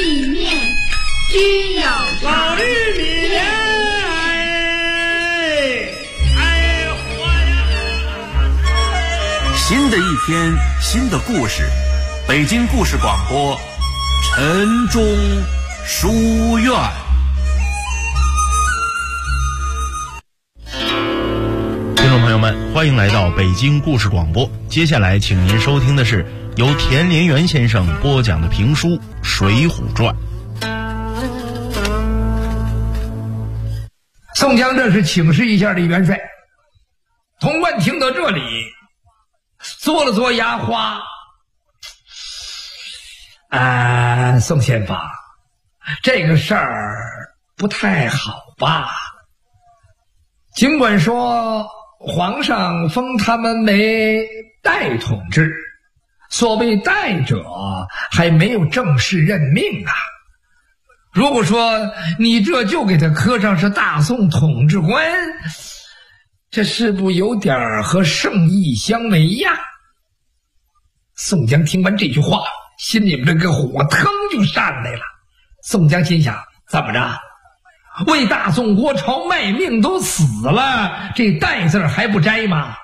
里面均有老绿米莲， 新的一天，新的故事，北京故事广播，晨钟书院。 听众朋友们，欢迎来到北京故事广播。接下来，请您收听的是由田连元先生播讲的评书《水浒传》。 宋江这是请示一下李元帅。童贯听到这里，嘬了嘬牙花。宋先锋，这个事儿不太好吧？尽管说皇上封他们为代统制，所谓代者还没有正式任命啊。如果说你这就给他刻上是大宋统治官，这是不有点和圣意相违呀？宋江听完这句话，心里面这个火腾就上来了。宋江心想，怎么着，为大宋国朝卖命都死了，这代字还不摘吗？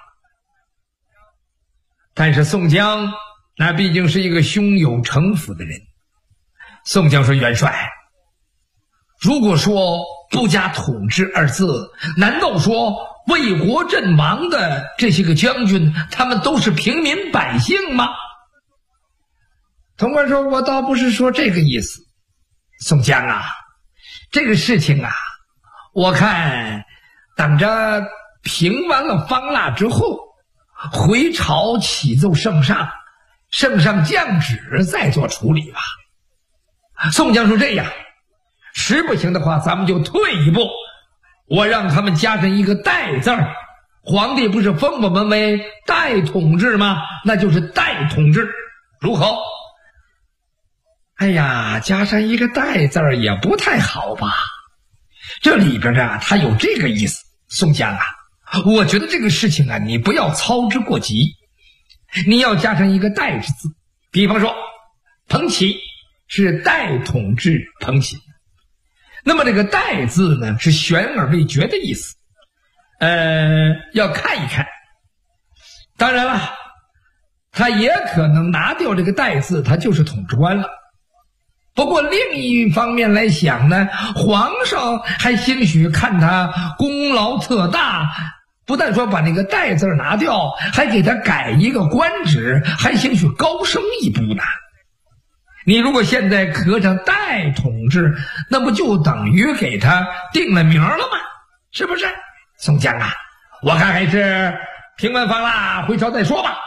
但是宋江那毕竟是一个胸有城府的人。宋江说，元帅，如果说不加统治二字，难道说为国阵亡的这些个将军，他们都是平民百姓吗？童贯说，我倒不是说这个意思。宋江啊，这个事情啊，我看等着平完了方腊之后，回朝启奏圣上，圣上降旨再做处理吧。宋江说，这样实不行的话，咱们就退一步，我让他们加上一个代字儿。皇帝不是封我们为代统治吗？那就是代统治，如何？哎呀，加上一个代字儿也不太好吧？这里边啊，他有这个意思。宋江啊，我觉得这个事情啊，你不要操之过急，你要加上一个代之字。比方说，彭玘是代统治彭玘，那么这个代字呢，是悬而未决的意思。要看一看。当然了，他也可能拿掉这个代字，他就是统治官了。不过另一方面来想呢，皇上还兴许看他功劳特大，不但说把那个代字拿掉，还给他改一个官职，还兴许高升一步呢。你如果现在刻上代统治，那不就等于给他定了名了吗？是不是？宋江啊，我看还是平完方腊回朝再说吧。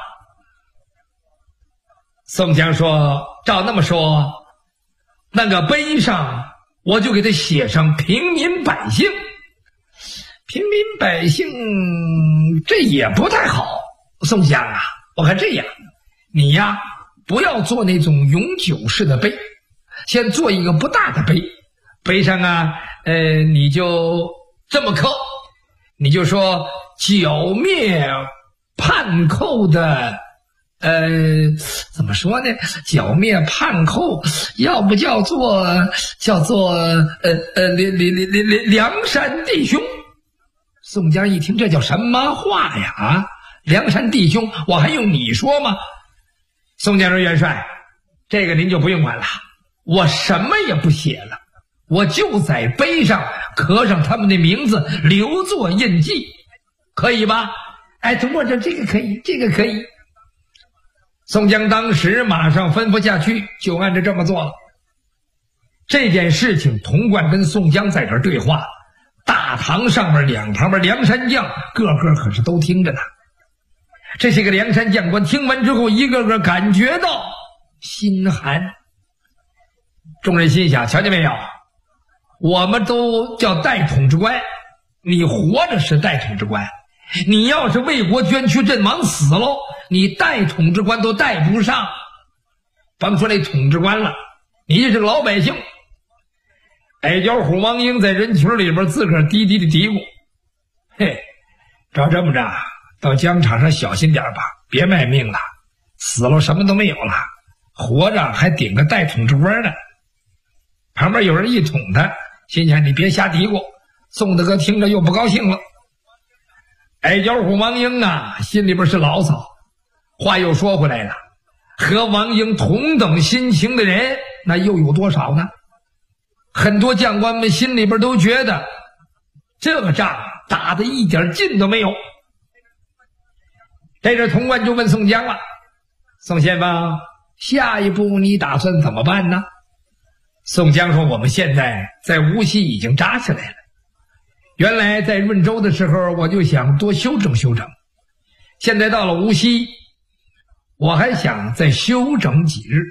宋江说，照那么说，那个碑上我就给他写上平民百姓。平民百姓这也不太好。宋江啊，我看这样，你呀不要做那种永久式的碑，先做一个不大的碑。碑上啊你就这么刻，你就说剿灭叛寇的怎么说呢？剿灭叛寇，要不叫做梁山弟兄。宋江一听，这叫什么话呀？啊，梁山弟兄，我还用你说吗？宋江说，元帅，这个您就不用管了，我什么也不写了，我就在碑上刻上他们的名字，留作印记，可以吧？通过这个可以，这个可以。宋江当时马上吩咐下去，就按照这么做了。这件事情，童贯跟宋江在这儿对话，大堂上面两旁边梁山将个个可是都听着呢。这些个梁山将官听完之后，一个个感觉到心寒。众人心想，瞧见没有，我们都叫代统治官，你活着是代统治官，你要是为国捐躯阵亡死喽，你代统治官都带不上，甭说那统治官了，你是个老百姓。矮脚虎王英在人群里边自个儿低低的嘀咕，嘿，照这么着，到疆场上小心点吧，别卖命了，死了什么都没有了，活着还顶个代统治官呢。 旁边有人一捅他，心想你别瞎嘀咕，宋大哥听着又不高兴了。矮脚虎王英啊，心里边是牢骚。话又说回来了，和王英同等心情的人那又有多少呢？很多将官们心里边都觉得这个仗打得一点劲都没有。这时潼关就问宋江了，宋先锋，下一步你打算怎么办呢？宋江说，我们现在在无锡已经扎下来了，原来在润州的时候我就想多休整休整，现在到了无锡我还想再休整几日。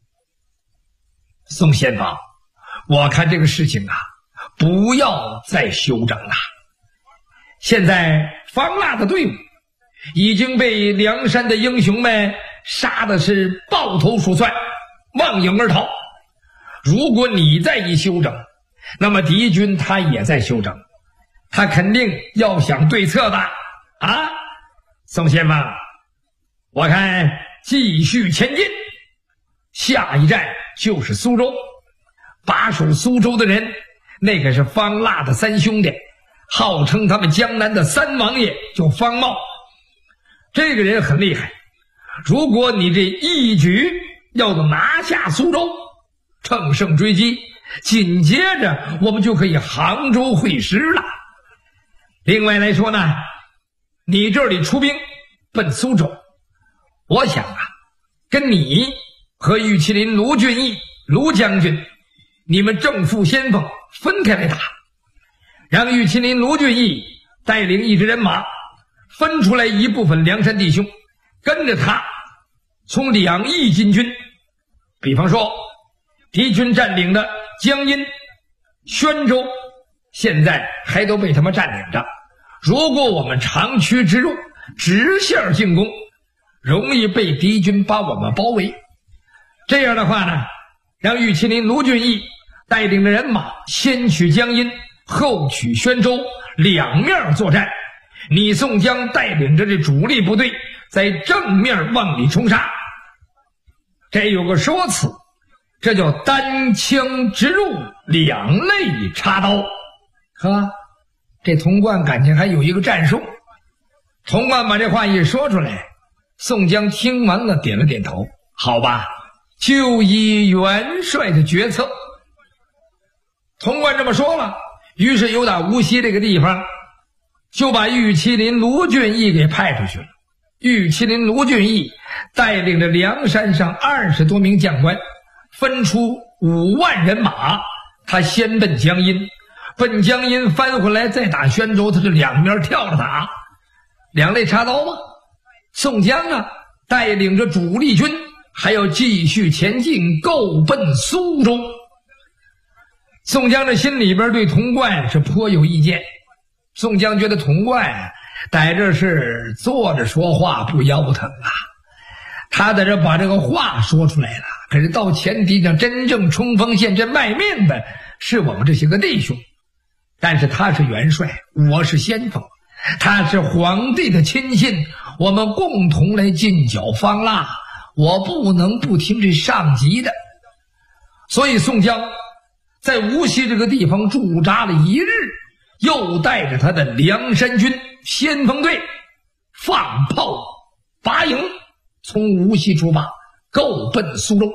宋先锋，我看这个事情啊，不要再休整了。现在方腊的队伍已经被梁山的英雄们杀的是抱头鼠窜，望影而逃。如果你再一休整，那么敌军他也在休整，他肯定要想对策的啊！宋先锋，我看继续前进，下一站就是苏州。把守苏州的人，那可是方腊的三兄弟，号称他们江南的三王爷，叫方茂。这个人很厉害，如果你这一举要拿下苏州，乘胜追击，紧接着我们就可以杭州会师了。另外来说呢，你这里出兵奔苏州，我想啊，跟你和玉麒麟卢俊义卢将军，你们正副先锋分开来打，让玉麒麟卢俊义带领一支人马分出来一部分梁山弟兄，跟着他从两翼进军。比方说敌军占领的江阴、宣州现在还都被他们占领着，如果我们长驱直入，直线进攻，容易被敌军把我们包围。这样的话呢，让玉麒麟卢俊义带领着人马先取江阴，后取宣州，两面作战。你宋江带领着这主力部队在正面往里冲杀。这有个说辞，这叫单枪直入，两肋插刀。呵，这童贯感情还有一个战术。童贯把这话一说出来，宋江听完了点了点头，好吧，就依元帅的决策。童贯这么说了，于是由打无锡这个地方就把玉麒麟卢俊义给派出去了。玉麒麟卢俊义带领着梁山上20多名将官，分出5万人马，他先奔江阴，奔江阴翻回来再打宣州，他是两边跳着打，两肋插刀吗？宋江啊，带领着主力军还要继续前进，够奔苏州。宋江这心里边对童贯是颇有意见。宋江觉得童贯在这是坐着说话不腰疼啊，他在这把这个话说出来了，可是到前提上真正冲锋陷阵卖命的是我们这些个弟兄，但是他是元帅，我是先锋，他是皇帝的亲信，我们共同来进剿方腊，我不能不听这上级的。所以宋江在无锡这个地方驻扎了1日，又带着他的梁山军先锋队放炮拔营，从无锡出发，够奔苏州。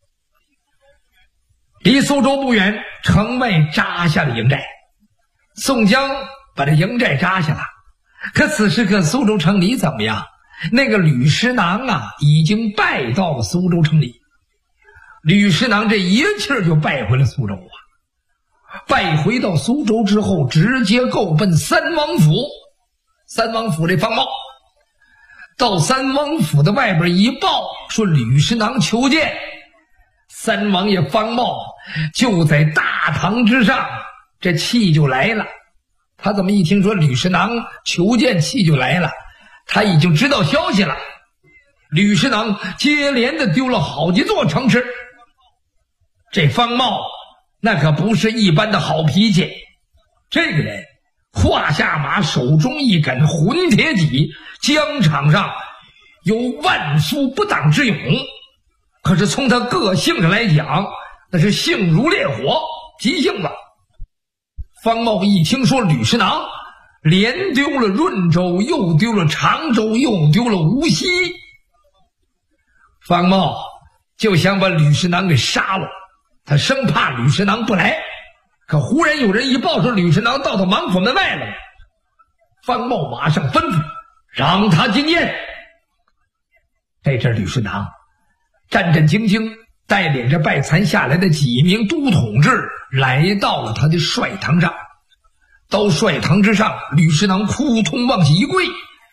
离苏州不远，城外扎下了营寨。宋江把这营寨扎下了，可此时可苏州城里怎么样？那个吕师囊啊，已经败到了苏州城里。吕师囊这一气儿就败回了苏州啊！败回到苏州之后，直接够奔三王府。三王府这方茂到三王府的外边一报，说吕师囊求见。三王爷方茂就在大堂之上，这气就来了。他怎么一听说吕师囊求见，气就来了？他已经知道消息了。吕师囊接连的丢了好几座城池。这方茂那可不是一般的好脾气，这个人胯下马，手中一杆混铁戟，疆场上有万夫不挡之勇。可是从他个性上来讲， 那是性如烈火，急性子。方茂一听说吕师囊连丢了润州，又丢了常州，又丢了无锡，方茂就想把吕师囊给杀了，他生怕吕师囊不来。可忽然有人一报说吕师囊到芒府门外了，方茂马上吩咐让他进宴。这阵吕师囊战战兢兢带领着拜残下来的几名都统制来到了他的帅堂上。到帅堂之上，吕师囊扑通往下一跪，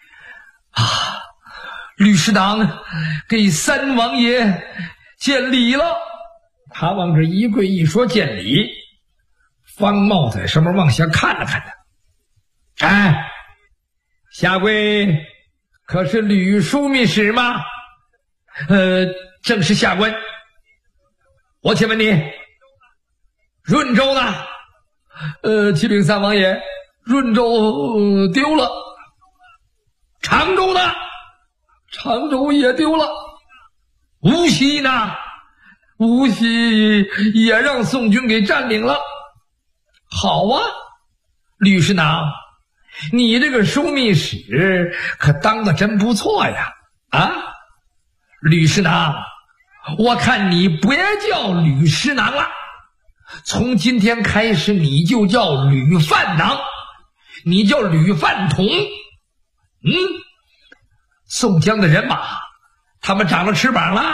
吕师囊给三王爷见礼了。他往这一跪一说见礼，方茂在上面往下看了看他，下跪可是吕枢密使吗？正是下官。我请问你，润州呢？启禀三王爷，润州丢了。常州呢？常州也丢了。无锡呢？无锡也让宋军给占领了。好啊，吕师囊，你这个枢密使可当得真不错呀！吕师囊，我看你别叫吕师囊了，从今天开始你就叫吕范囊，你叫吕范同。宋江的人马他们长了翅膀了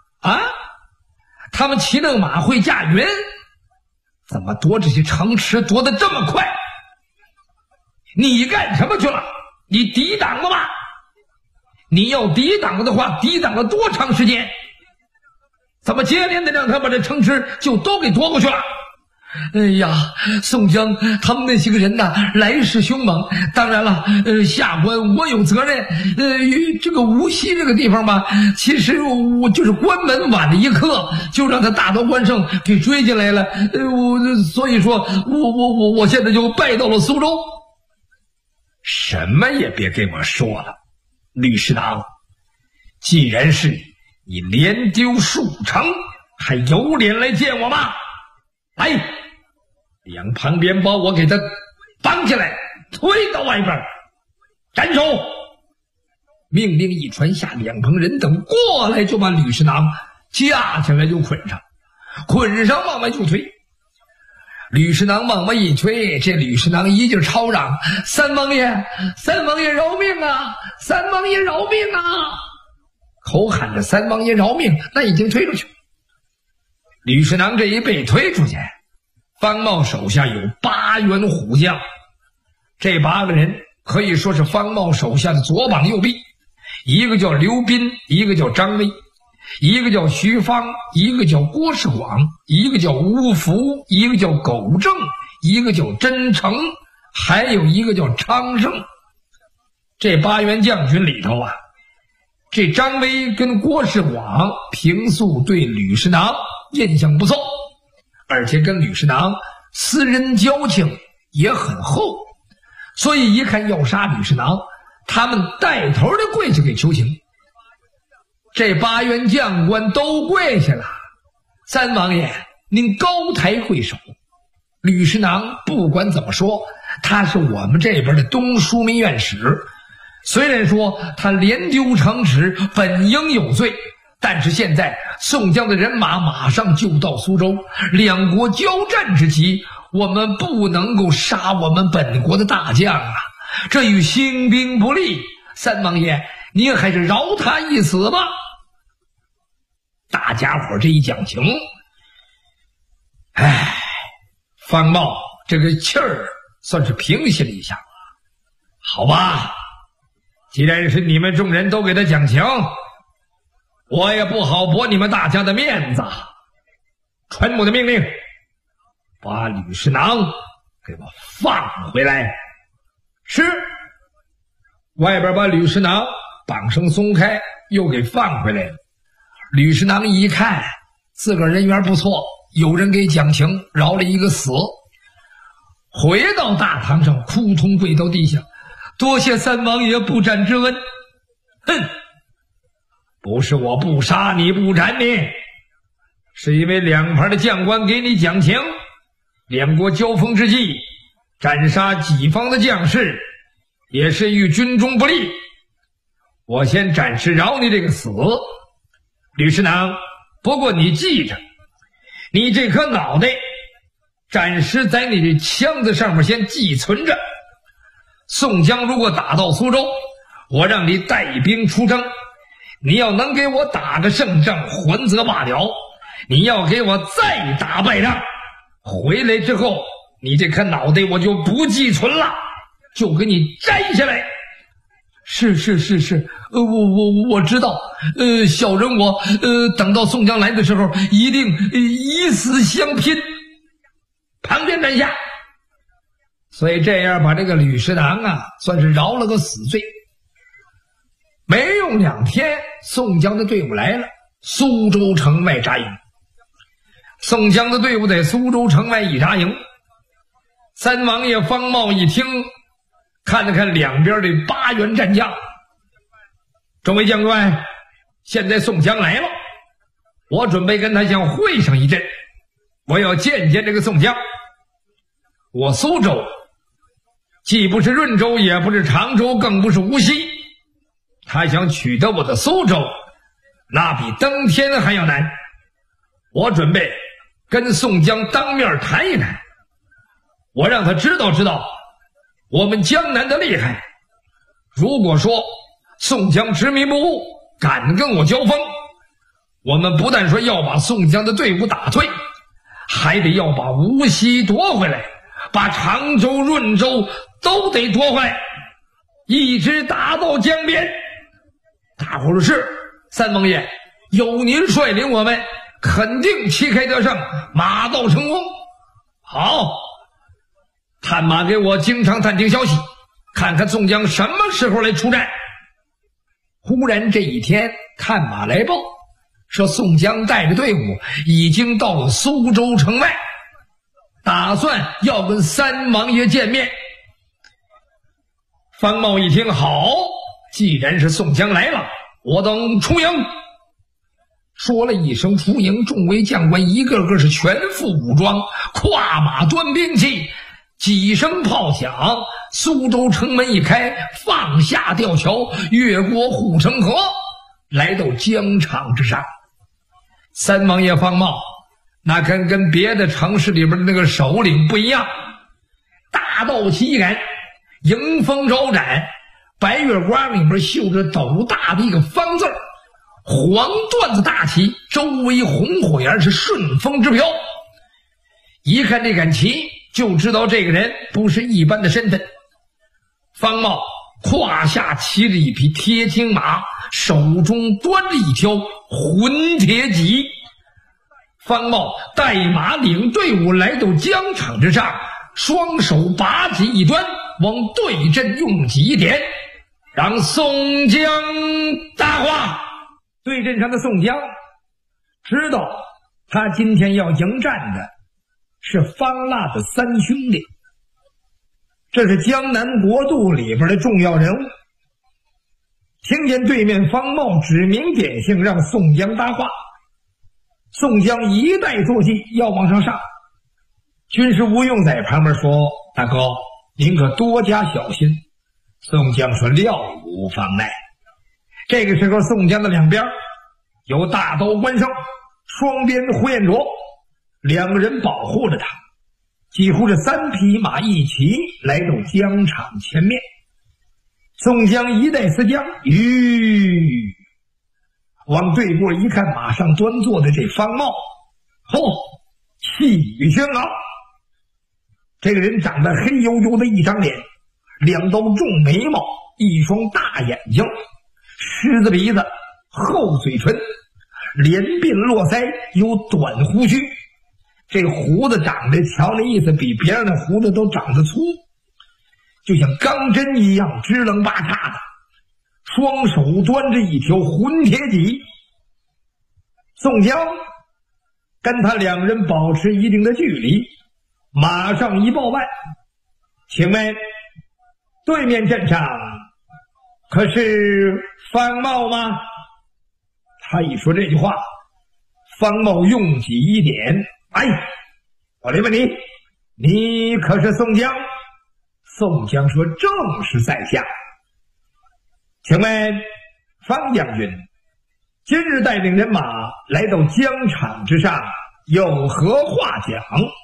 他们骑那马会驾云，怎么夺这些城池夺得这么快？你干什么去了？你抵挡了吗？你要抵挡的话，抵挡了多长时间？怎么接连的让他把这城池就都给夺过去了？哎呀，宋江他们那些个人呐，来势凶猛。当然了，下官我有责任。这个无锡这个地方吧，其实我就是关门晚了一刻，就让他大刀关胜给追进来了。所以说我现在就败到了苏州。什么也别跟我说了，吕师囊，既然是你连丢数城，还有脸来见我吗？来，两旁边把我给他绑起来，推到外边，斩首！命令一传下，两旁人等过来就把吕师囊架起来就捆上，捆上往外就推。吕师囊往外一推，这吕师囊一劲吵嚷：三王爷，三王爷饶命啊！三王爷饶命啊！口喊着三王爷饶命，那已经推出去。吕师囊这一被推出去，方茂手下有8员虎将，这8个人可以说是方茂手下的左膀右臂，一个叫刘斌，一个叫张威，一个叫徐芳，一个叫郭世广，一个叫吴福，一个叫苟正，一个叫真诚，还有一个叫昌盛。这8员将军里头这张威跟郭世广平素对吕师囊印象不错，而且跟吕师囊私人交情也很厚，所以一看要杀吕师囊，他们带头的跪下给求情。这8员将官都跪下了，三王爷您高抬贵手。吕师囊不管怎么说，他是我们这边的东枢密院使，虽然说他连丢城池本应有罪，但是现在宋江的人马马上就到苏州，两国交战之际，我们不能够杀我们本国的大将这与兴兵不利。三王爷您还是饶他一死吧。大家伙这一讲情，方茂这个气儿算是平息了一下。好吧，既然是你们众人都给他讲情，我也不好驳你们大家的面子。传我的命令，把吕师囊给我放回来。是。外边把吕师囊绑绳松开，又给放回来了。吕师囊一看自个儿人缘不错，有人给讲情，饶了一个死，回到大堂上扑通跪到地下，多谢三王爷不斩之恩。不是我不杀你不斩你， 是因为两旁的将官给你讲情，两国交锋之际，斩杀己方的将士，也是与军中不利。我先暂时饶你这个死，吕师长。不过你记着，你这颗脑袋暂时在你的枪子上面先寄存着。宋江如果打到苏州，我让你带兵出征，你要能给我打个胜仗，还则罢了；你要给我再打败仗，回来之后，你这颗脑袋我就不寄存了，就给你摘下来。是，我知道。小人我等到宋江来的时候，一定以死相拼，旁边斩下。所以这样把这个吕师长啊，算是饶了个死罪。没用2天，宋江的队伍来了，苏州城外扎营。宋江的队伍在苏州城外一扎营，三王爷方茂一听，看了看两边的8员战将，众位将官，现在宋江来了，我准备跟他想会上一阵，我要见见这个宋江。我苏州既不是润州，也不是常州，更不是无锡，他想取得我的苏州，那比登天还要难。我准备跟宋江当面谈一谈，我让他知道我们江南的厉害。如果说宋江执迷不悟，敢跟我交锋，我们不但说要把宋江的队伍打退，还得要把无锡夺回来，把常州、润州都得夺回来，一直打到江边。大伙儿是三王爷，有您率领我们，肯定旗开得胜，马到成功。好，探马给我经常探听消息，看看宋江什么时候来出战。忽然这一天，探马来报说宋江带着队伍已经到了苏州城外，打算要跟三王爷见面。方茂一听，好，既然是宋江来了，我等出营。说了一声出营，众位将官一个个是全副武装，跨马端兵器，几声炮响，苏州城门一开，放下吊桥，越过护城河，来到疆场之上。三王爷方茂那跟别的城市里边的那个首领不一样，大道旗杆，迎风招展，白月光里面绣着斗大的一个方字，黄缎子大旗，周围红火焰是顺风直飘。一看这杆旗，就知道这个人不是一般的身份。方茂胯下骑着一匹铁青马，手中端着一条混铁戟。方茂带马领队伍来到疆场之上，双手把戟一端，往对阵用戟一点，让宋江大话。对阵上的宋江知道他今天要迎战的是方腊的三兄弟，这是江南国度里边的重要人物。听见对面方茂指名点姓让宋江搭话，宋江一代作计要往上上。军师吴用在旁边说，大哥您可多加小心。宋江说，料无妨碍。这个时候宋江的两边有大刀关胜，双边呼延灼，两个人保护着他，几乎是3匹马一起来到疆场前面。宋江一带思将，往对过一看，马上端坐的这方茂，气宇轩昂。这个人长得黑黝黝的一张脸，2道重眉毛，一双大眼睛，狮子鼻子，厚嘴唇，连鬓络腮，有短胡须。这胡子长得瞧那意思比别人的胡子都长得粗，就像钢针一样支棱八叉的，双手端着一条混铁戟。宋江跟他两人保持一定的距离，马上一报办，请问对面阵上可是方茂吗？他一说这句话， 方某用计一点，哎，我来问你，你可是宋江？宋江说：正是在下。请问方将军，今日带领人马来到疆场之上，有何话讲？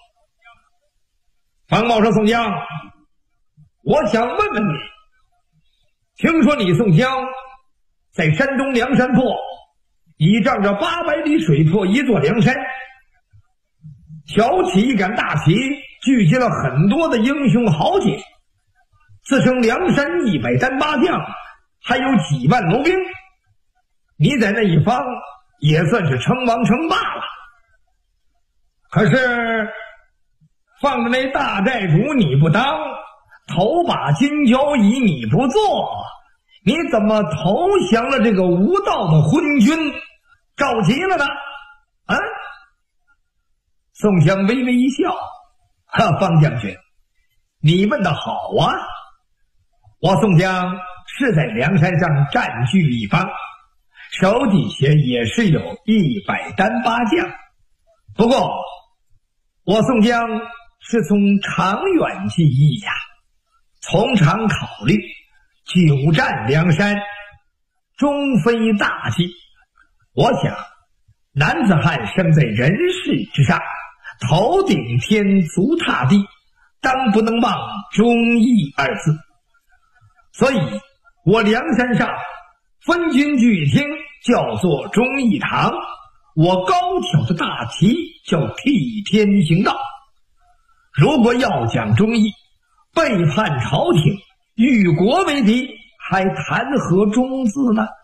方茂说：宋江，我想问问你，听说你宋江在山东梁山泊倚仗着800里水泊一座梁山，挑起一杆大旗，聚集了很多的英雄豪杰，自称梁山100单8将，还有几万谋兵。你在那一方也算是称王称霸了，可是放着那大寨主你不当，头把金交椅你不做，你怎么投降了这个无道的昏君赵齐了呢？啊？宋江微微一笑，方将军，你问得好啊！我宋江是在梁山上占据一方，手底下也是有100单8将，不过我宋江是从长远计议呀，从长考虑，久战梁山终非大计。我想男子汉生在人世之上，头顶天足踏地，当不能忘忠义2字。所以我梁山上分军聚一厅，叫做忠义堂，我高挑的大旗叫替天行道。如果要讲忠义，背叛朝廷，与国为敌，还谈何忠字呢？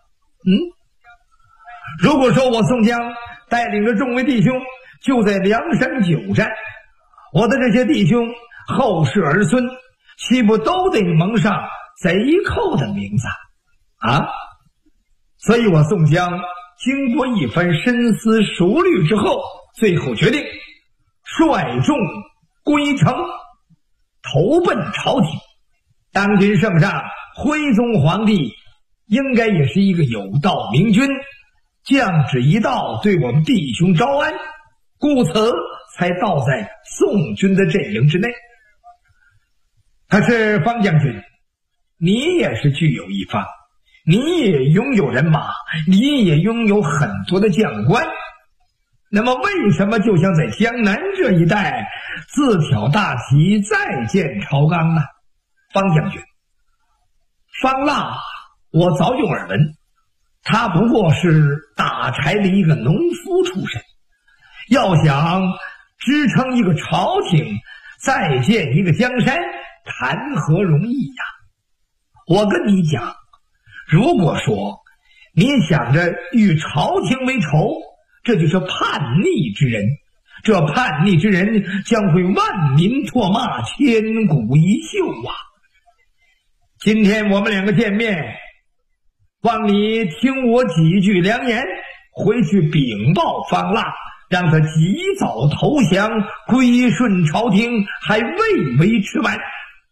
如果说我宋江带领着众位弟兄就在梁山久战，我的这些弟兄后世儿孙岂不都得蒙上贼寇的名字啊？所以我宋江经过一番深思熟虑之后，最后决定率众归城，投奔朝廷。当今圣上徽宗皇帝应该也是一个有道明君，降旨一道对我们弟兄招安，故此才到在宋军的阵营之内。可是方将军，你也是具有一方，你也拥有人马，你也拥有很多的将官，那么为什么就想在江南这一带自挑大旗再建朝纲呢？方将军，方腊我早有耳闻，他不过是打柴的一个农夫出身，要想支撑一个朝廷，再建一个江山，谈何容易呀！我跟你讲，如果说你想着与朝廷为仇，这就是叛逆之人，这叛逆之人将会万民唾骂，千古一秀啊！今天我们两个见面，望你听我几句良言，回去禀报方腊，让他及早投降，归顺朝廷，还未为迟晚。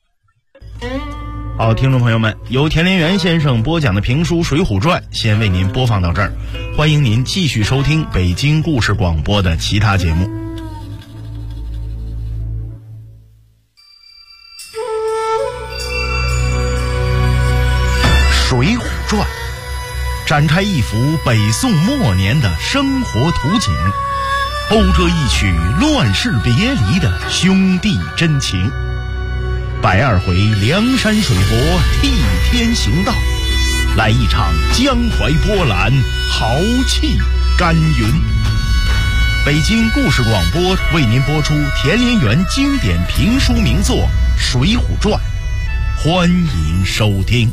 好，听众朋友们，由田连元先生播讲的评书《水浒传》先为您播放到这儿，欢迎您继续收听北京故事广播的其他节目。《水浒传》展开一幅北宋末年的生活图景，讴歌一曲乱世别离的兄弟真情。102回梁山水泊替天行道，来一场江淮波澜，豪气干云。北京故事广播为您播出田连元经典评书名作《水浒传》，欢迎收听。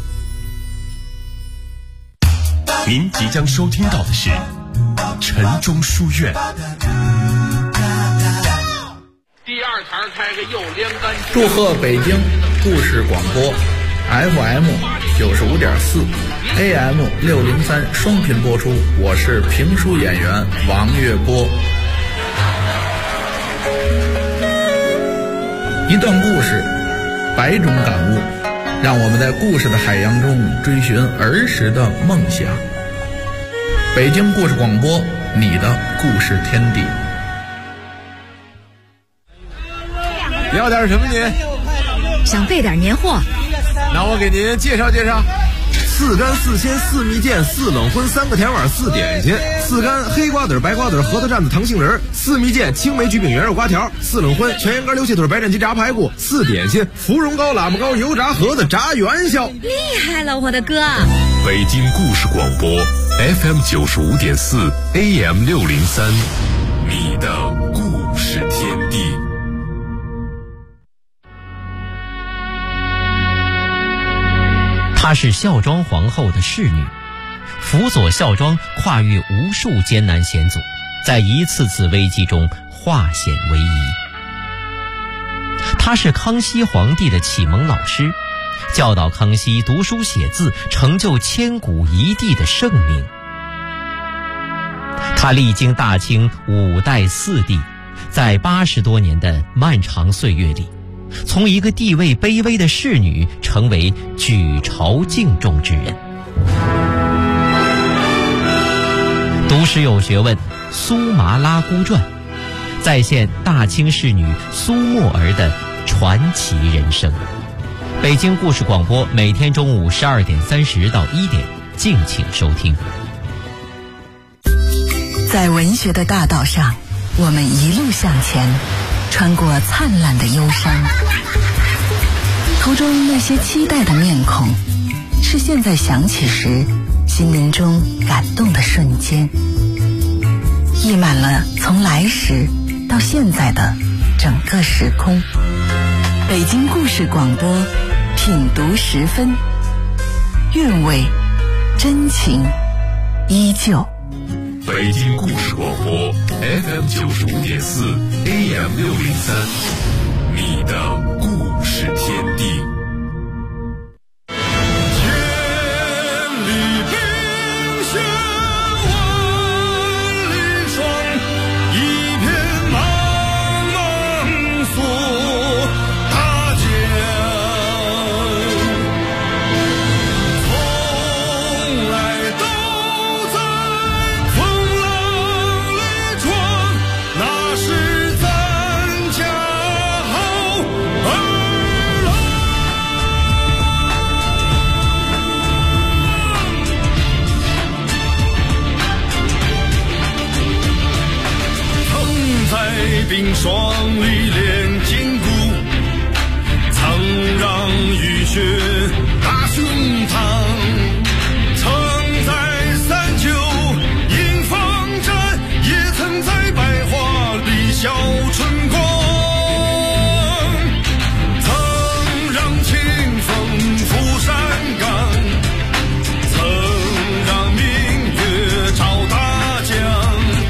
您即将收听到的是城中书院。 第二茬开个又连杆。 祝贺北京故事广播 FM 95.4 AM 603双频播出，我是评书演员王月波。一段故事，100种感悟，让我们在故事的海洋中追寻儿时的梦想。北京故事广播你的故事天地。 要点什么您？ 想备点年货。 那我给您介绍介绍。 4干4鲜4蜜饯4冷荤3个甜碗4点心，4干黑瓜子白瓜子核桃蘸子糖杏仁，4蜜饯青梅橘饼圆肉瓜条，4冷荤全羊肝溜气腿白斩鸡炸排骨，4点心芙蓉糕喇叭糕油炸盒子炸元宵。 厉害了，我的哥！ 北京故事广播 FM 95.4 AM 603，你的故事天地。 她是孝庄皇后的侍女，辅佐孝庄跨越无数艰难险阻，在一次次危机中化险为夷。她是康熙皇帝的启蒙老师，教导康熙读书写字，成就千古一帝的盛名。她历经大清5代4帝，在80多年的漫长岁月里，从一个地位卑微的侍女成为举朝敬重之人。读史有学问，苏麻拉姑传再现大清侍女苏沫儿的传奇人生。北京故事广播每天中午12点30到1点，敬请收听。 在文学的大道上，我们一路向前，穿过灿烂的忧伤，途中那些期待的面孔，是现在想起时心灵中感动的瞬间，溢满了从来时到现在的整个时空。北京故事广播，品读时分，韵味真情依旧。 北京故事广播 FM 95.4 AM 603，你的故事天地。 冰霜里练筋骨，曾让浴血打胸膛，曾在三九迎风战，也曾在百花里笑春光，曾让清风拂山岗，曾让明月照大江，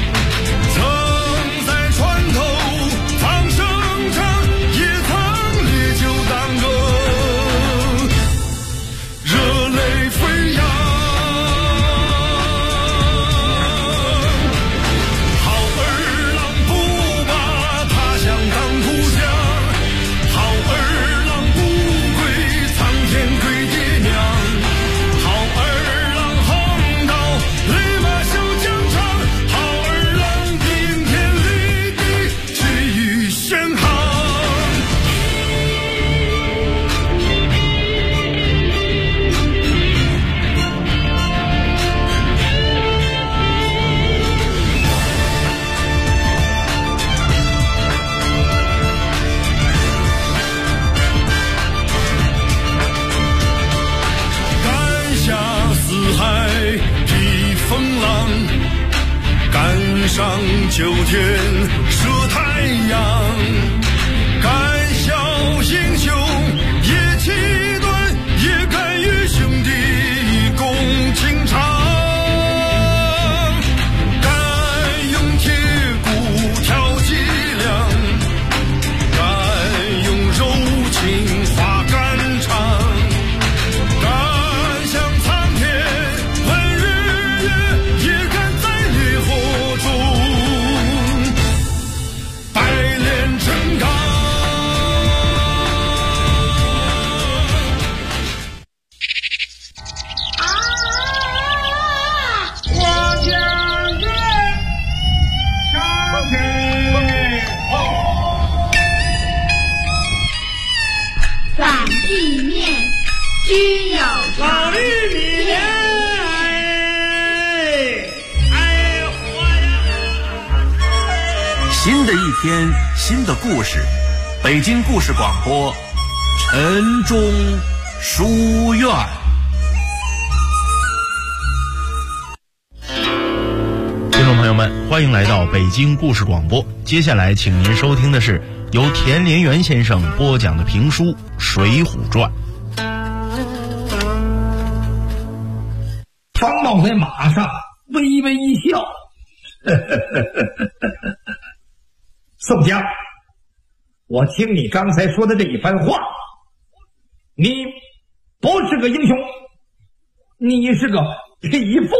上九天射太阳，敢笑英雄也气短，也敢与兄弟共情长，敢用铁骨挑脊梁，敢用柔情画肝肠，敢向苍天喷日月，也敢在烈火中一天，新的故事，北京故事广播，陈忠书院。 听众朋友们，欢迎来到北京故事广播。接下来，请您收听的是由田连元先生播讲的评书《水浒传》。 方茂在马上微微一笑，宋江，我听你刚才说的这一番话，你不是个英雄，你是个匹夫。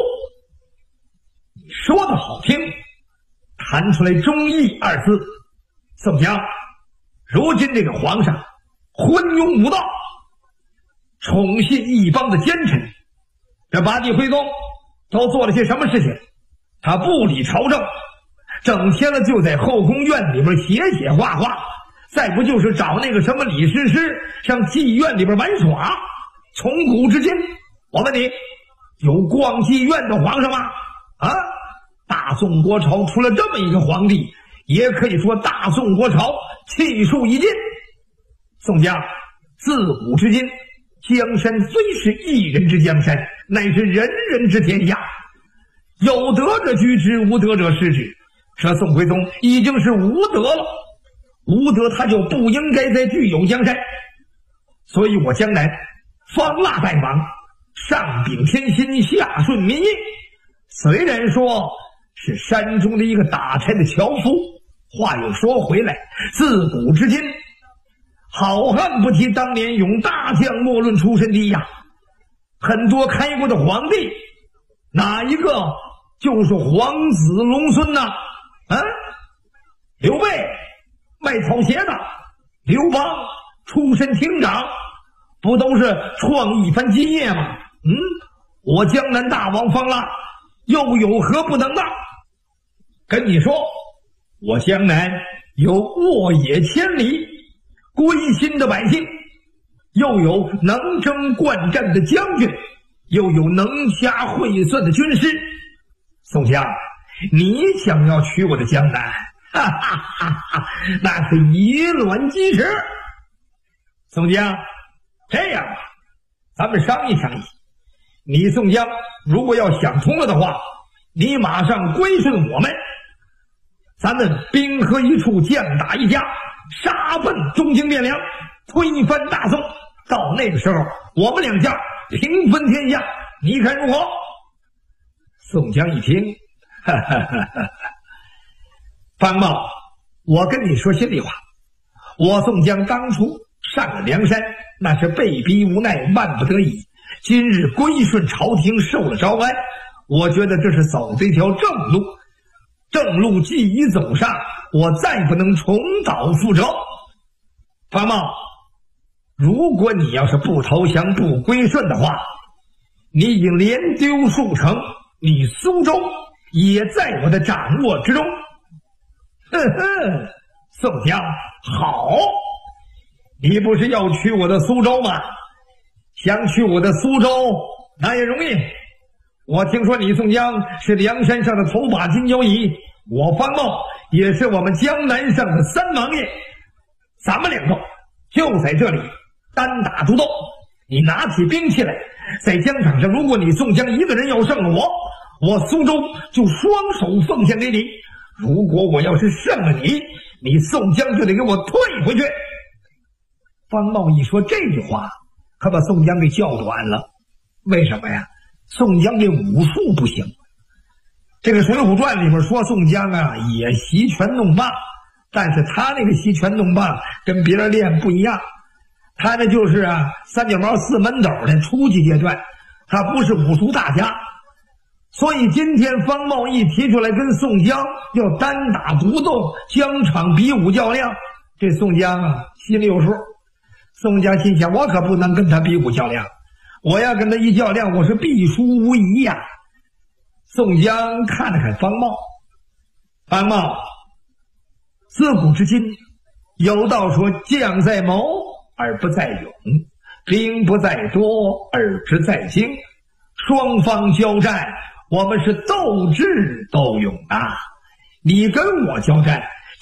说的好听，弹出来忠义二字。宋江，如今这个皇上昏庸无道，宠信一帮的奸臣，这八弟徽宗都做了些什么事情？他不理朝政，整天了就在后宫院里边写写画画，再不就是找那个什么李师师上妓院里边玩耍。从古至今，我问你，有逛妓院的皇上吗？啊，大宋国朝出了这么一个皇帝，也可以说大宋国朝气数已尽。宋江，自古至今，江山虽是一人之江山，乃是人人之天下，有德者居之，无德者失之。这宋徽宗已经是无德了，无德他就不应该再具有江山。所以我江南方腊大王，上秉天心，下顺民意。虽然说是山中的一个打差的樵夫，话又说回来，自古至今，好汉不提当年勇，大将莫论出身低呀。很多开国的皇帝，哪一个就是皇子龙孙呢？啊，刘备卖草鞋的，刘邦出身厅长，不都是创一番基业吗？我江南大王方腊又有何不能的？跟你说，我江南有沃野千里归心的百姓，又有能征惯战的将军，又有能掐会算的军师。宋江，你想要取我的江南，哈哈哈哈，那是以卵击石。宋江，这样吧，咱们商议商议，你宋江如果要想通了的话，你马上归顺我们，咱们兵合一处，将打一家，杀奔中京汴梁，推翻大宋。到那个时候，我们两家平分天下，你看如何？宋江一听，哈哈哈哈，方茂，我跟你说心里话，我宋江当初上了梁山，那是被逼无奈，万不得已。今日归顺朝廷，受了招安，我觉得这是走的一条正路。正路既已走上，我再不能重蹈覆辙。方茂，如果你要是不投降不归顺的话，你已经连丢数城，你苏州也在我的掌握之中。哼哼，宋江，好，你不是要去我的苏州吗？想去我的苏州那也容易，我听说你宋江是梁山上的头把金交椅，我方茂也是我们江南上的三王爷，咱们两个就在这里单打独斗。你拿起兵器来，在疆场上，如果你宋江一个人要胜了我苏州就双手奉献给你。如果我要是胜了你，你宋江就得给我退回去。方茂一说这句话，可把宋江给叫短了。为什么呀？宋江这武术不行。这个《水浒传》里边说宋江啊也习拳弄棒，但是他那个习拳弄棒跟别人练不一样，他那就是三脚猫四门斗的初级阶段，他不是武术大家。所以今天方茂一提出来跟宋江要单打独斗，疆场比武较量，这宋江心里有数。宋江心想，我可不能跟他比武较量，我要跟他一较量，我是必输无疑呀。宋江看了看方茂，方茂，自古至今有道说，将在谋而不在勇，兵不在多而志在精。双方交战，我们是斗智斗勇啊！你跟我交战，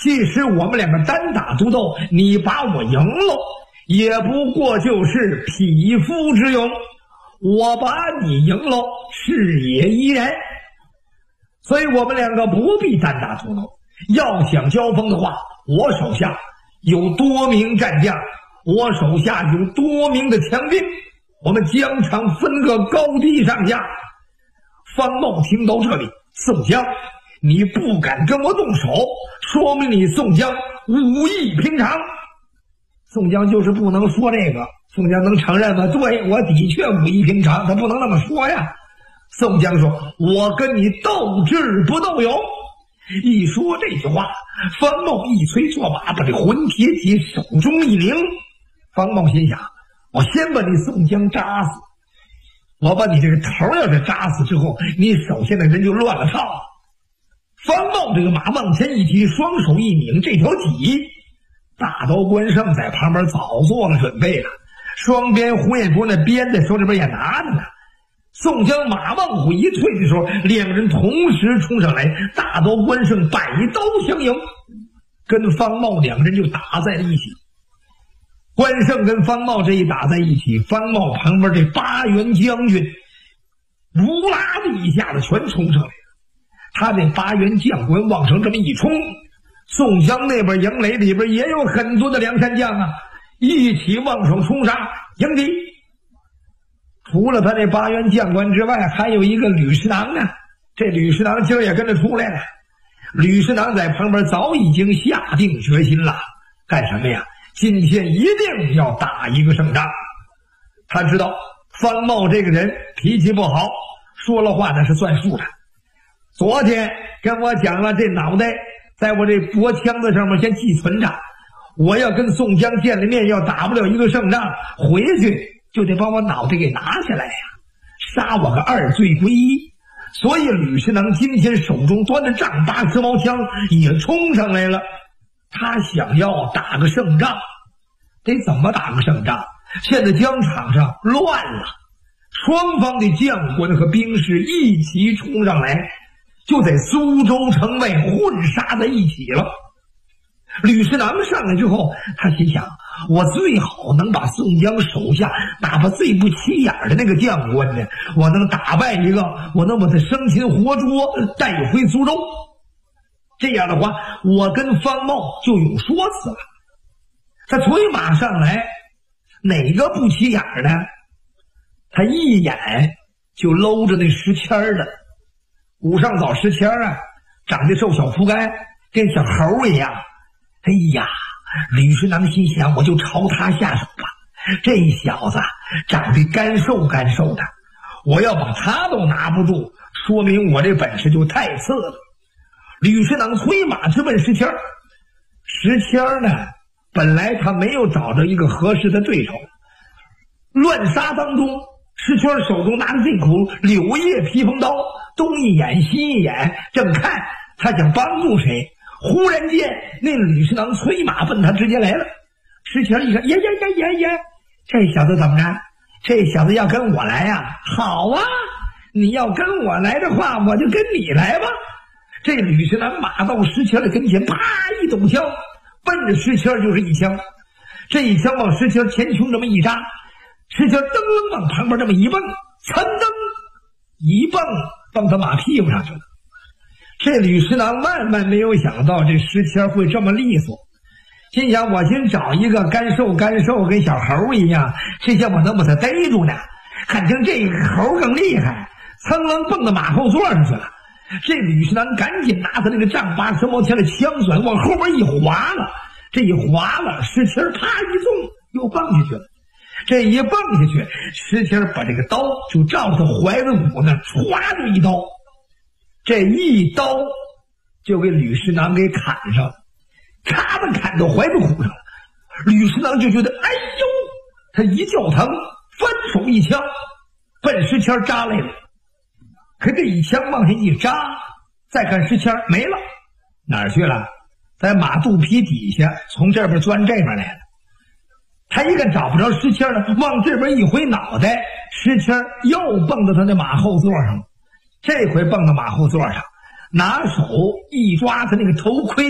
即使我们两个单打独斗，你把我赢了，也不过就是匹夫之勇，我把你赢了，是也依然。所以我们两个不必单打独斗，要想交锋的话，我手下有多名战将，我手下有多名的强兵，我们疆场分个高低上下。方茂听到这里，宋江，你不敢跟我动手，说明你宋江武艺平常。宋江就是不能说这个，宋江能承认吗？对，我的确武艺平常，他不能那么说呀。宋江说，我跟你斗智不斗勇。一说这句话，方茂一催坐马，把这混铁戟手中一拧。方茂心想，我先把你宋江扎死，我把你这个头要是扎死之后，你手下的人就乱了套。方茂这个马往前一提，双手一拧，这条戟，大刀关胜在旁边早做了准备了，双边胡彦波那鞭在手里边也拿着呢。宋江马往虎一退的时候，两个人同时冲上来，大刀关胜百刀相迎，跟方茂两个人就打在了一起。关胜跟方茂这一打在一起，方茂旁边这八员将军无啦的一下子全冲上来了。他这八员将官往上这么一冲，宋江那边营垒里边也有很多的梁山将啊，一起往上冲杀迎敌。除了他这八员将官之外，还有一个吕师囊啊，这吕师囊今儿也跟着出来了。吕师囊在旁边早已经下定决心了，干什么呀？今天一定要打一个胜仗。他知道方茂这个人脾气不好，说了话那是算数的。昨天跟我讲了，这脑袋在我这脖腔子上面先寄存着，我要跟宋江见了面，要打不了一个胜仗，回去就得把我脑袋给拿下来呀，杀我个二罪归一。所以吕师囊今天手中端着丈八蛇矛枪也冲上来了，他想要打个胜仗。得怎么打个胜仗？现在疆场上乱了，双方的将官和兵士一起冲上来，就在苏州城外混杀在一起了。吕师囊上来之后，他心想，我最好能把宋江手下哪怕最不起眼的那个将官呢，我能打败一个，我能把他生擒活捉带回苏州。这样的话，我跟方茂就有说辞了。他催马上来，哪个不起眼呢？他一眼就搂着那石谦的武上早石谦啊，长得瘦小枯干，跟小猴一样。哎呀，吕师囊心想，我就朝他下手吧。这小子长得干瘦干瘦的，我要把他都拿不住，说明我这本事就太次了。吕师囊催马直奔石谦。石谦呢，本来他没有找着一个合适的对手，乱杀当中，石谦手中拿着这口柳叶披风刀，东一眼西一眼，正看他想帮助谁，忽然间那吕师囊催马奔他直接来了。石谦一看，呀，这小子怎么着？这小子要跟我来呀？好啊，你要跟我来的话，我就跟你来吧。这吕师囊马到石谦的跟前，啪一抖枪，奔着石谦就是一枪。这一枪往石谦前胸这么一扎，石谦噔噔往旁边这么一蹦，噌噔一蹦蹦他马屁股上去了。这吕师囊万万没有想到这石谦会这么利索，心想我先找一个干瘦跟小猴一样，这下我能把他逮住呢。看清这个猴更厉害，噌楞蹦到马后座上去了。这吕师囊赶紧拿他那个丈八蛇矛枪的枪栓往后边一划了，这一划了，石谦啪一纵又蹦下去了。这一蹦下去，石谦把这个刀就照着他怀子骨那歘就一刀，这一刀就给吕师囊给砍上了，咔的砍到怀子骨上了。吕师囊就觉得哎呦，他一叫疼，翻手一枪奔石谦扎来了。可这一枪往下一扎，再看石谦没了，哪儿去了？在马肚皮底下，从这边钻这边来了。他一看找不着石谦了，往这边一回脑袋，石谦又蹦到他那马后座上了。这回蹦到马后座上，拿手一抓他那个头盔，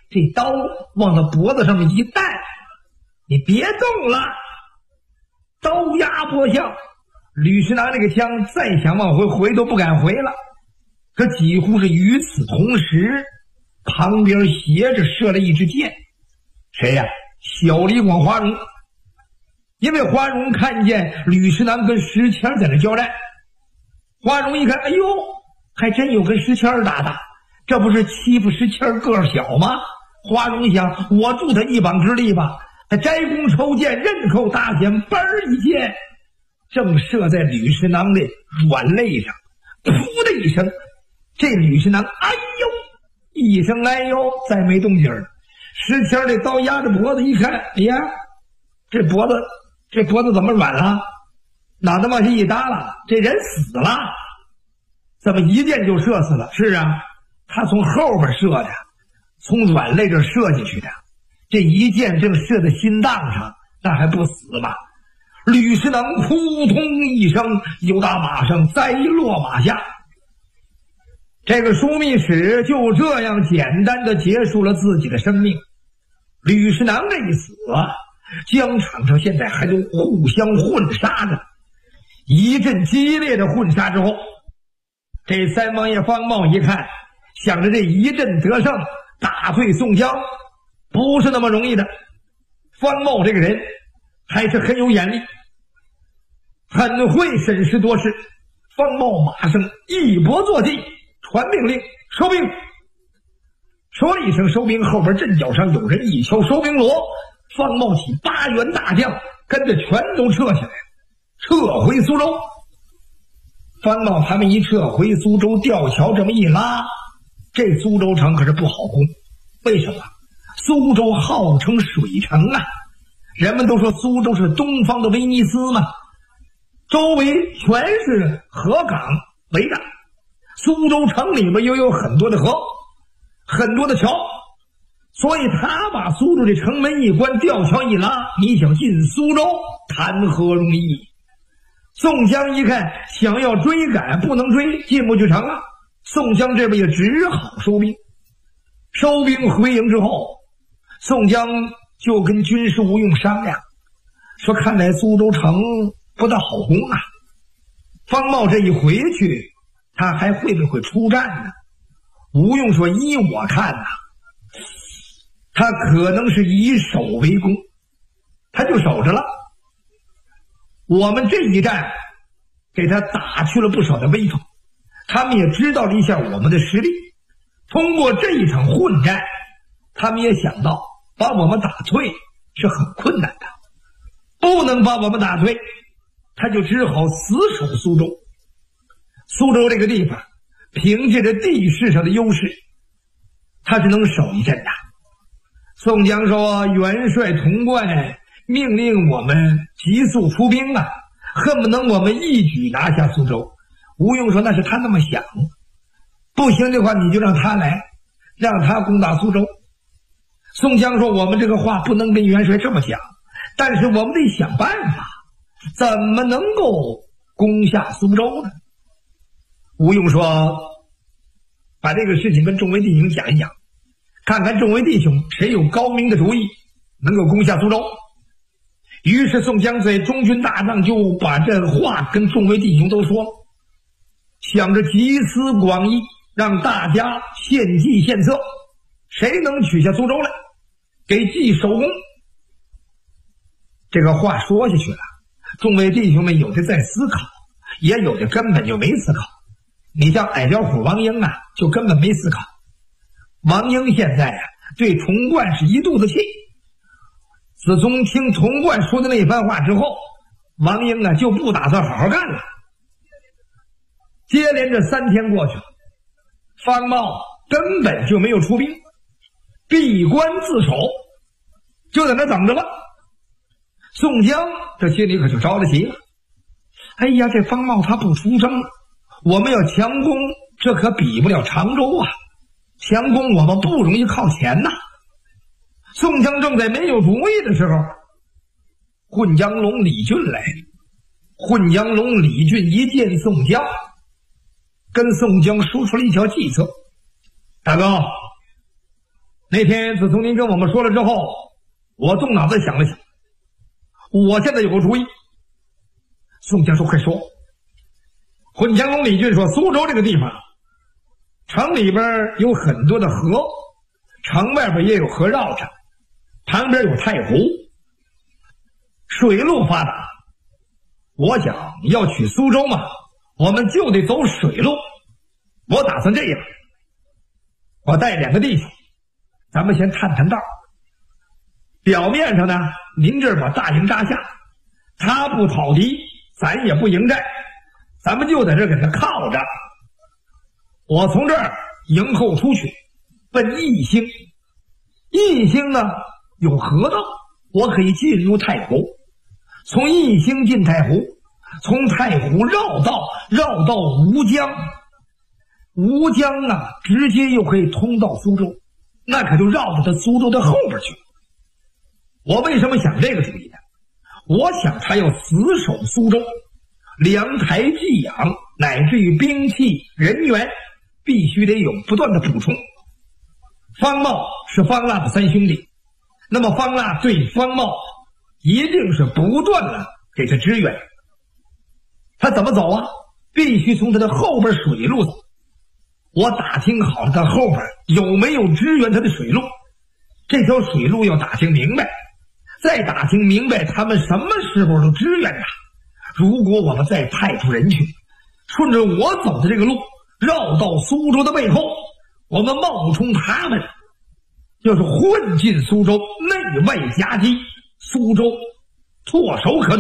这刀往他脖子上面一带，你别动了，刀压脖项。吕师南这个枪再想往回都不敢回了，可几乎是与此同时，旁边斜着射了一支箭。谁呀？小李广花荣。因为花荣看见吕师南跟石谦在那交战，花荣一看，哎呦，还真有跟石谦打的，这不是欺负石谦个儿小吗？花荣想，我助他一膀之力吧。他摘弓抽箭，刃口大弦，嘣儿一箭，正射在吕师囊的软肋上，噗的一声，这吕师囊哎呦一声，哎呦，再没动静了。石谦这刀压着脖子一看，哎呀，这脖子怎么软了？脑袋往下一耷拉，这人死了，怎么一箭就射死了？是啊，他从后边射的，从软肋这射进去的，这一箭正射在心脏上，那还不死吗？吕师囊扑通一声由打马上栽落马下。这个枢密使就这样简单的结束了自己的生命。吕师囊这一死啊，疆场上现在还都互相混杀着。一阵激烈的混杀之后，这三王爷方茂一看，想着这一阵得胜，打退宋江不是那么容易的。方茂这个人还是很有眼力，很会审时度势。方茂马上一搏坐骑，传命令，收兵。说了一声收兵，后边阵脚上有人一敲收兵锣，方茂起8员大将跟着全都撤下来，撤回苏州。方茂他们一撤回苏州，吊桥这么一拉，这苏州城可是不好攻。为什么？苏州号称水城啊，人们都说苏州是东方的威尼斯嘛，周围全是河港围着，苏州城里面又有很多的河，很多的桥，所以他把苏州的城门一关，吊桥一拉，你想进苏州谈何容易？宋江一看想要追赶不能追，进不去城了，宋江这边也只好收兵。收兵回营之后，宋江就跟军师吴用商量，说看来苏州城不大好攻啊。方茂这一回去，他还会不会出战呢？吴用说，依我看啊，他可能是以守为攻，他就守着了。我们这一战给他打去了不少的威风，他们也知道了一下我们的实力。通过这一场混战，他们也想到把我们打退是很困难的，不能把我们打退，他就只好死守苏州。苏州这个地方凭借着地势上的优势，他是能守一阵的。宋江说，元帅童贯命令我们急速出兵啊，恨不能我们一举拿下苏州。吴用说，那是他那么想，不行的话你就让他来，让他攻打苏州。宋江说，我们这个话不能跟元帅这么讲，但是我们得想办法，怎么能够攻下苏州呢？吴用说，把这个事情跟众位弟兄讲一讲，看看众位弟兄谁有高明的主意能够攻下苏州。于是宋江在中军大帐就把这话跟众位弟兄都说了，想着集思广益，让大家献计献策，谁能取下苏州来，给计首功。这个话说下去了，众位弟兄们有的在思考，也有的根本就没思考。你像矮脚虎王英啊，就根本没思考。王英现在啊，对童贯是一肚子气。自从听童贯说的那番话之后，王英啊就不打算好好干了。接连着3天过去了，方茂根本就没有出兵，闭关自守，就在那等着吧。宋江这心里可就着了急了，哎呀，这方茂他不出征，我们要强攻，这可比不了常州啊，强攻我们不容易靠前呐。宋江正在没有主意的时候，混江龙李俊来了。混江龙李俊一见宋江，跟宋江说出了一条计策，大哥， 那天自从您跟我们说了之后，我动脑子想了想，我现在有个主意。宋江说：“快说。”混江龙李俊说：“苏州这个地方，城里边有很多的河，城外边也有河绕着，旁边有太湖，水路发达。我想要去苏州嘛，我们就得走水路。我打算这样，我带2个弟兄，咱们先探探道。表面上呢，您这儿把大营扎下，他不讨敌，咱也不迎战，咱们就在这儿给他靠着。我从这儿迎后出去，奔义兴。义兴呢有河道，我可以进入太湖，从义兴进太湖，从太湖绕道吴江，吴江啊直接又可以通到苏州，那可就绕到他苏州的后边去。我为什么想这个主意呢？我想他要死守苏州，粮台寄养乃至于兵器人员必须得有不断的补充。方茂是方腊的3兄弟，那么方腊对方茂一定是不断的给他支援。他怎么走啊？必须从他的后边水路走。我打听好了他后边有没有支援他的水路，这条水路要打听明白，再打听明白他们什么时候都支援他。如果我们再派出人去，顺着我走的这个路绕到苏州的背后，我们冒充他们，要是混进苏州，内外夹击，苏州唾手可得。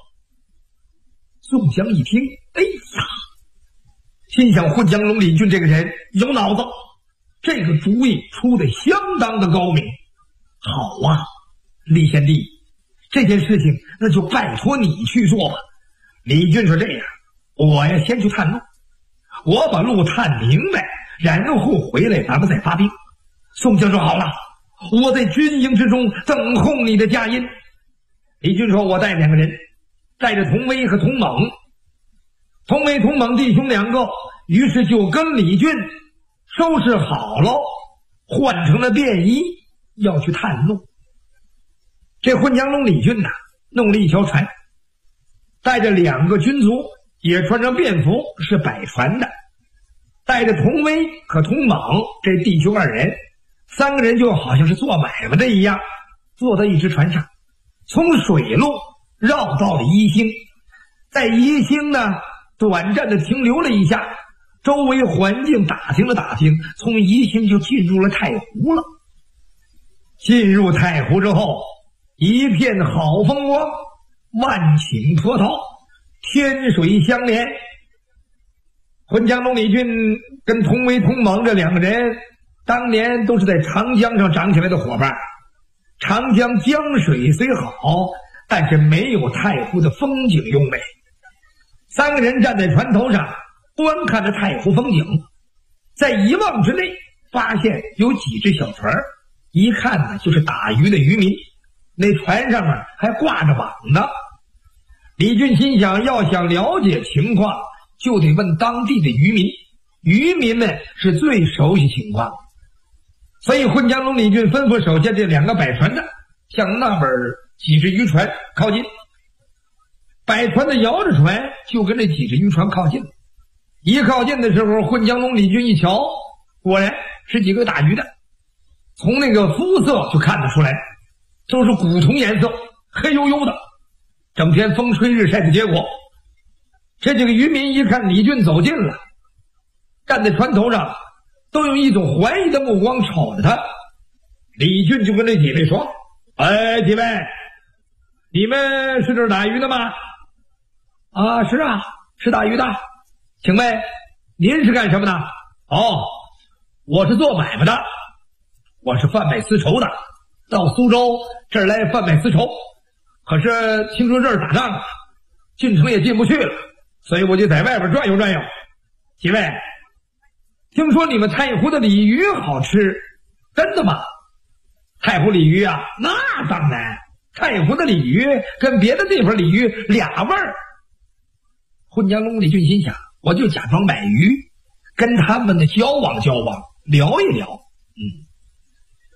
宋江一听，哎呀，心想混江龙李俊这个人有脑子，这个主意出得相当的高明。好啊，李贤弟，这件事情那就拜托你去做吧。李俊说：“这样，我呀先去探路，我把路探明白，然后回来咱们再发兵。”宋江说：“好了，我在军营之中等候你的佳音。”李俊说：“我带2个人，带着童威和童猛。童威、童猛弟兄2个，于是就跟李俊收拾好了，换成了便衣，要去探路。这混江龙李俊呐，弄了一条船，带着2个军卒，也穿上便服，是摆船的，带着童威和童猛这弟兄2人，3个人就好像是做买卖的一样，坐在一只船上，从水路绕到了宜兴。在宜兴呢短暂的停留了一下，周围环境打听了打听，从宜兴就进入了太湖了。进入太湖之后，一片好风光，万顷波涛，天水相连。混江龙李俊跟童威、童猛这2个人当年都是在长江上长起来的伙伴。长江江水虽好，但是没有太湖的风景优美。3个人站在船头上观看着太湖风景，在一望之内发现有几只小船，一看呢就是打鱼的渔民，那船上面还挂着网呢。李俊心想，要想了解情况，就得问当地的渔民，渔民们是最熟悉情况。所以混江龙李俊吩咐手下这2个摆船的向那边几只渔船靠近。摆船的摇着船就跟这几只渔船靠近了。一靠近的时候，混江龙李俊一瞧，果然是几个打鱼的，从那个肤色就看得出来，都是古铜颜色，黑黝黝的，整天风吹日晒的结果。这几个渔民一看李俊走近了，站在船头上都用一种怀疑的目光瞅着他。李俊就跟这几位说：“哎，几位，你们是这儿打鱼的吗？”“啊，是啊，是打鱼的。”“请问您是干什么的？”“哦，我是做买卖的，我是贩卖丝绸的，到苏州这儿来贩卖丝绸，可是听说这儿打仗啊，进城也进不去了，所以我就在外边转悠转悠。几位，听说你们太湖的鲤鱼好吃，真的吗？”“太湖鲤鱼啊，那当然，太湖的鲤鱼跟别的地方鲤鱼俩味儿。”混江龙李俊心想，我就假装买鱼，跟他们的交往交往，聊一聊。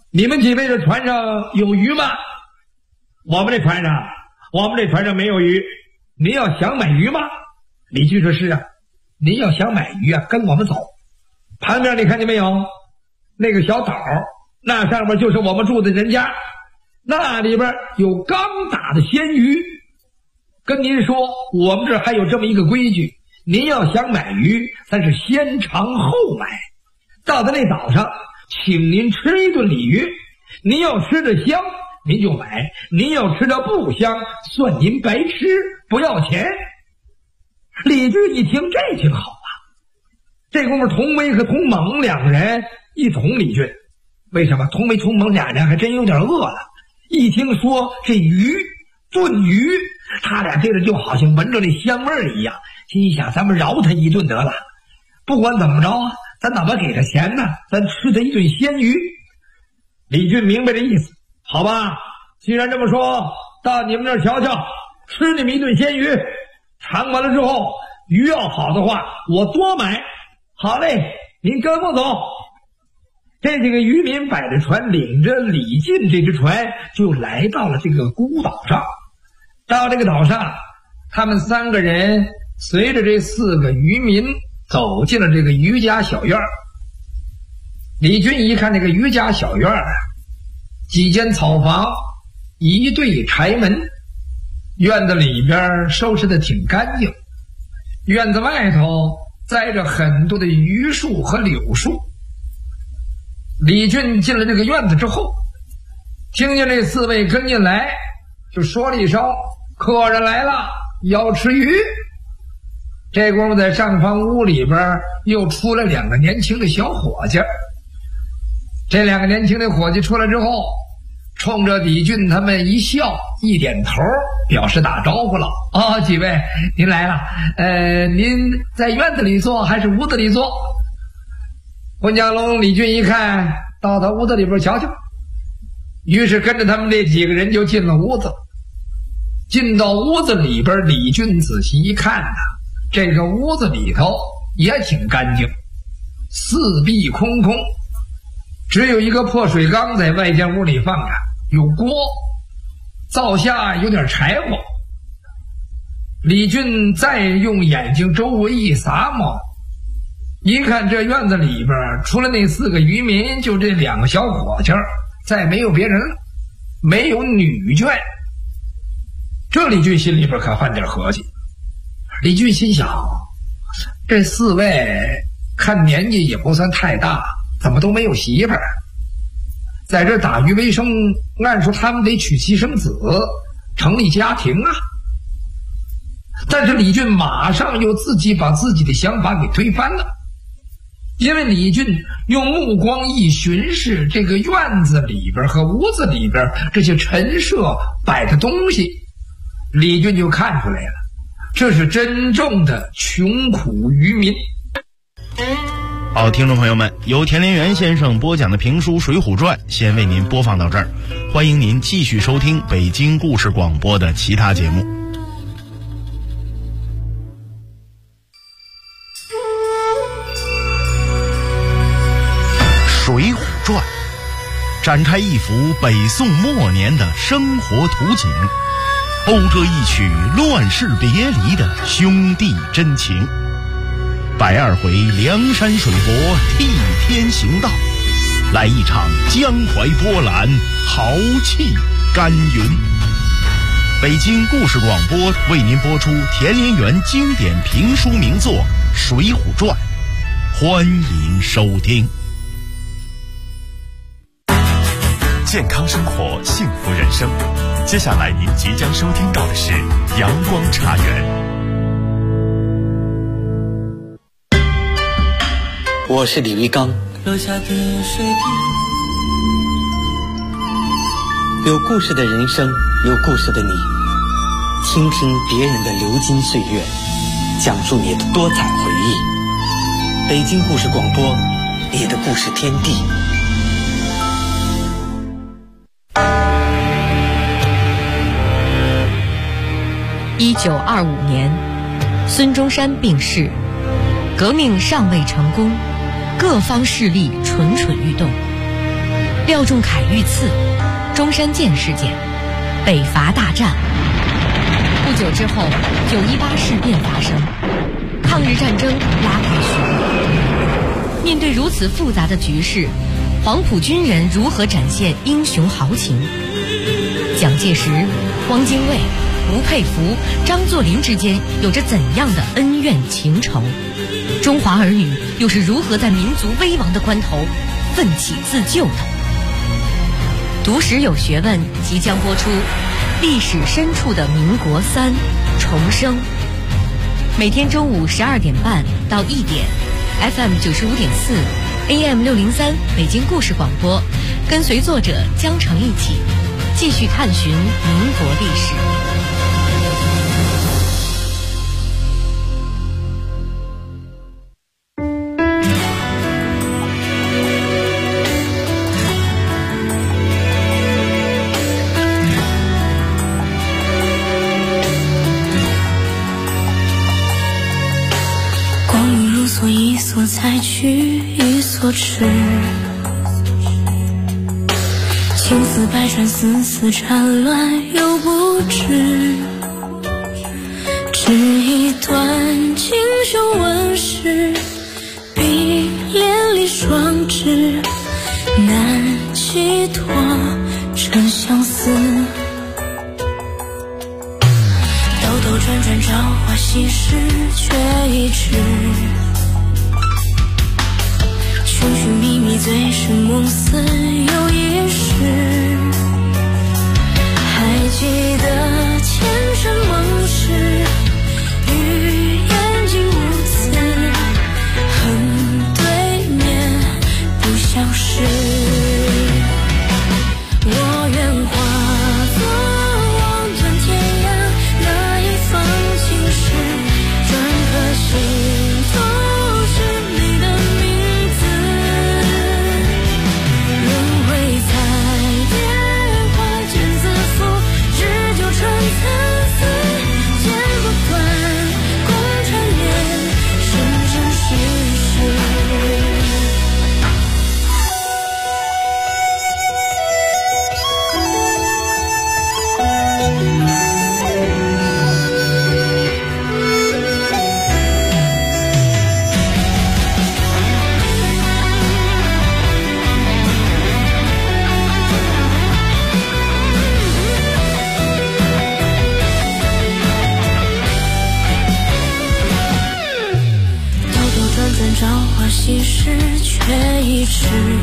你们几位的船上有鱼吗？我们这船上没有鱼。您要想买鱼吗？李俊说是啊，您要想买鱼啊，跟我们走。旁边你看见没有？那个小岛，那上面就是我们住的人家，那里边有刚打的鲜鱼。跟您说，我们这儿还有这么一个规矩，您要想买鱼，咱是先尝后买。到他那岛上，请您吃一顿鲤鱼，您要吃的香，您就买；您要吃的不香，算您白吃，不要钱。李俊一听，这挺好啊。这功夫，童威和童猛两个人一捅李俊。为什么？童威、童猛俩人还真有点饿了。一听说这鱼炖鱼，他俩这个就好像闻着那香味儿一样，心想咱们饶他一顿得了，不管怎么着啊，咱怎么给他钱呢？咱吃他一顿鲜鱼。李俊明白这意思，好吧，既然这么说，到你们这儿瞧瞧，吃你们一顿鲜鱼，尝完了之后，鱼要好的话，我多买。好嘞，您跟我走。这几个渔民摆着船，领着李进这只船，就来到了这个孤岛上。到这个岛上，他们三个人随着这四个渔民走进了这个渔家小院。李军一看这个渔家小院啊，几间草房，一对柴门，院子里边收拾的挺干净，院子外头栽着很多的榆树和柳树。李俊进了这个院子之后，听见这四位跟进来，就说了一声：“客人来了，要吃鱼。”这功夫在上方屋里边又出来两个年轻的小伙计。这两个年轻的伙计出来之后，冲着李俊他们一笑，一点头，表示打招呼了。哦，几位您来了，您在院子里坐还是屋子里坐？混江龙李俊一看，到他屋子里边瞧瞧，于是跟着他们这几个人就进了屋子。进到屋子里边，李俊仔细一看呢，这个屋子里头也挺干净，四壁空空，只有一个破水缸在外间屋里放着，有锅，灶下有点柴火。李俊再用眼睛周围一撒摸，一看这院子里边除了那四个渔民，就这两个小伙计，再没有别人了，没有女眷。这李俊心里边可犯点合计。李俊心想，这四位看年纪也不算太大，怎么都没有媳妇儿？在这打鱼为生，按说他们得娶妻生子，成立家庭啊。但是李俊马上又自己把自己的想法给推翻了，因为李俊用目光一巡视这个院子里边和屋子里边这些陈设摆的东西，李俊就看出来了，这是真正的穷苦渔民。 好，听众朋友们，由田连元先生播讲的评书《水浒传》先为您播放到这儿，欢迎您继续收听北京故事广播的其他节目。《水浒传》展开一幅北宋末年的生活图景，讴歌一曲乱世别离的兄弟真情。120回梁山水泊替天行道，来一场江淮波澜，豪气干云。北京故事广播为您播出田连元经典评书名作《水浒传》，欢迎收听。 健康生活，幸福人生。接下来您即将收听到的是阳光茶园。 我是李维刚。楼下的水滴，有故事的人生，有故事的你，倾听别人的流金岁月，讲述你的多彩回忆。北京故事广播，你的故事天地。 1925年，孙中山病逝，革命尚未成功，各方势力蠢蠢欲动。 廖仲恺遇刺，中山舰事件，北伐大战。不久之后，918事变发生，抗日战争拉开序幕。面对如此复杂的局势，黄埔军人如何展现英雄豪情？蒋介石、汪精卫、吴佩孚、张作霖之间有着怎样的恩怨情仇？中华儿女又是如何在民族危亡的关头奋起自救的？读史有学问即将播出，历史深处的民国3重生。每天中午12点半到1点 ，FM 95.4 AM 603北京故事广播，跟随作者江城一起继续探寻民国历史。 一所采取一所持，青丝百转，丝丝缠乱又不知，只一段锦绣纹饰，碧连理双枝，难寄托这相思。兜兜转转，朝花夕拾，却一直寻寻觅觅，醉生梦死又一世。还记得前尘梦事，与眼睛无词，恨对面不相识。我愿化作望断天涯那一方青石，篆刻心头是你的名字。轮回彩蝶花间自负，日久春参差，剪不断共缠绵，生生世世。朝花夕拾，却一直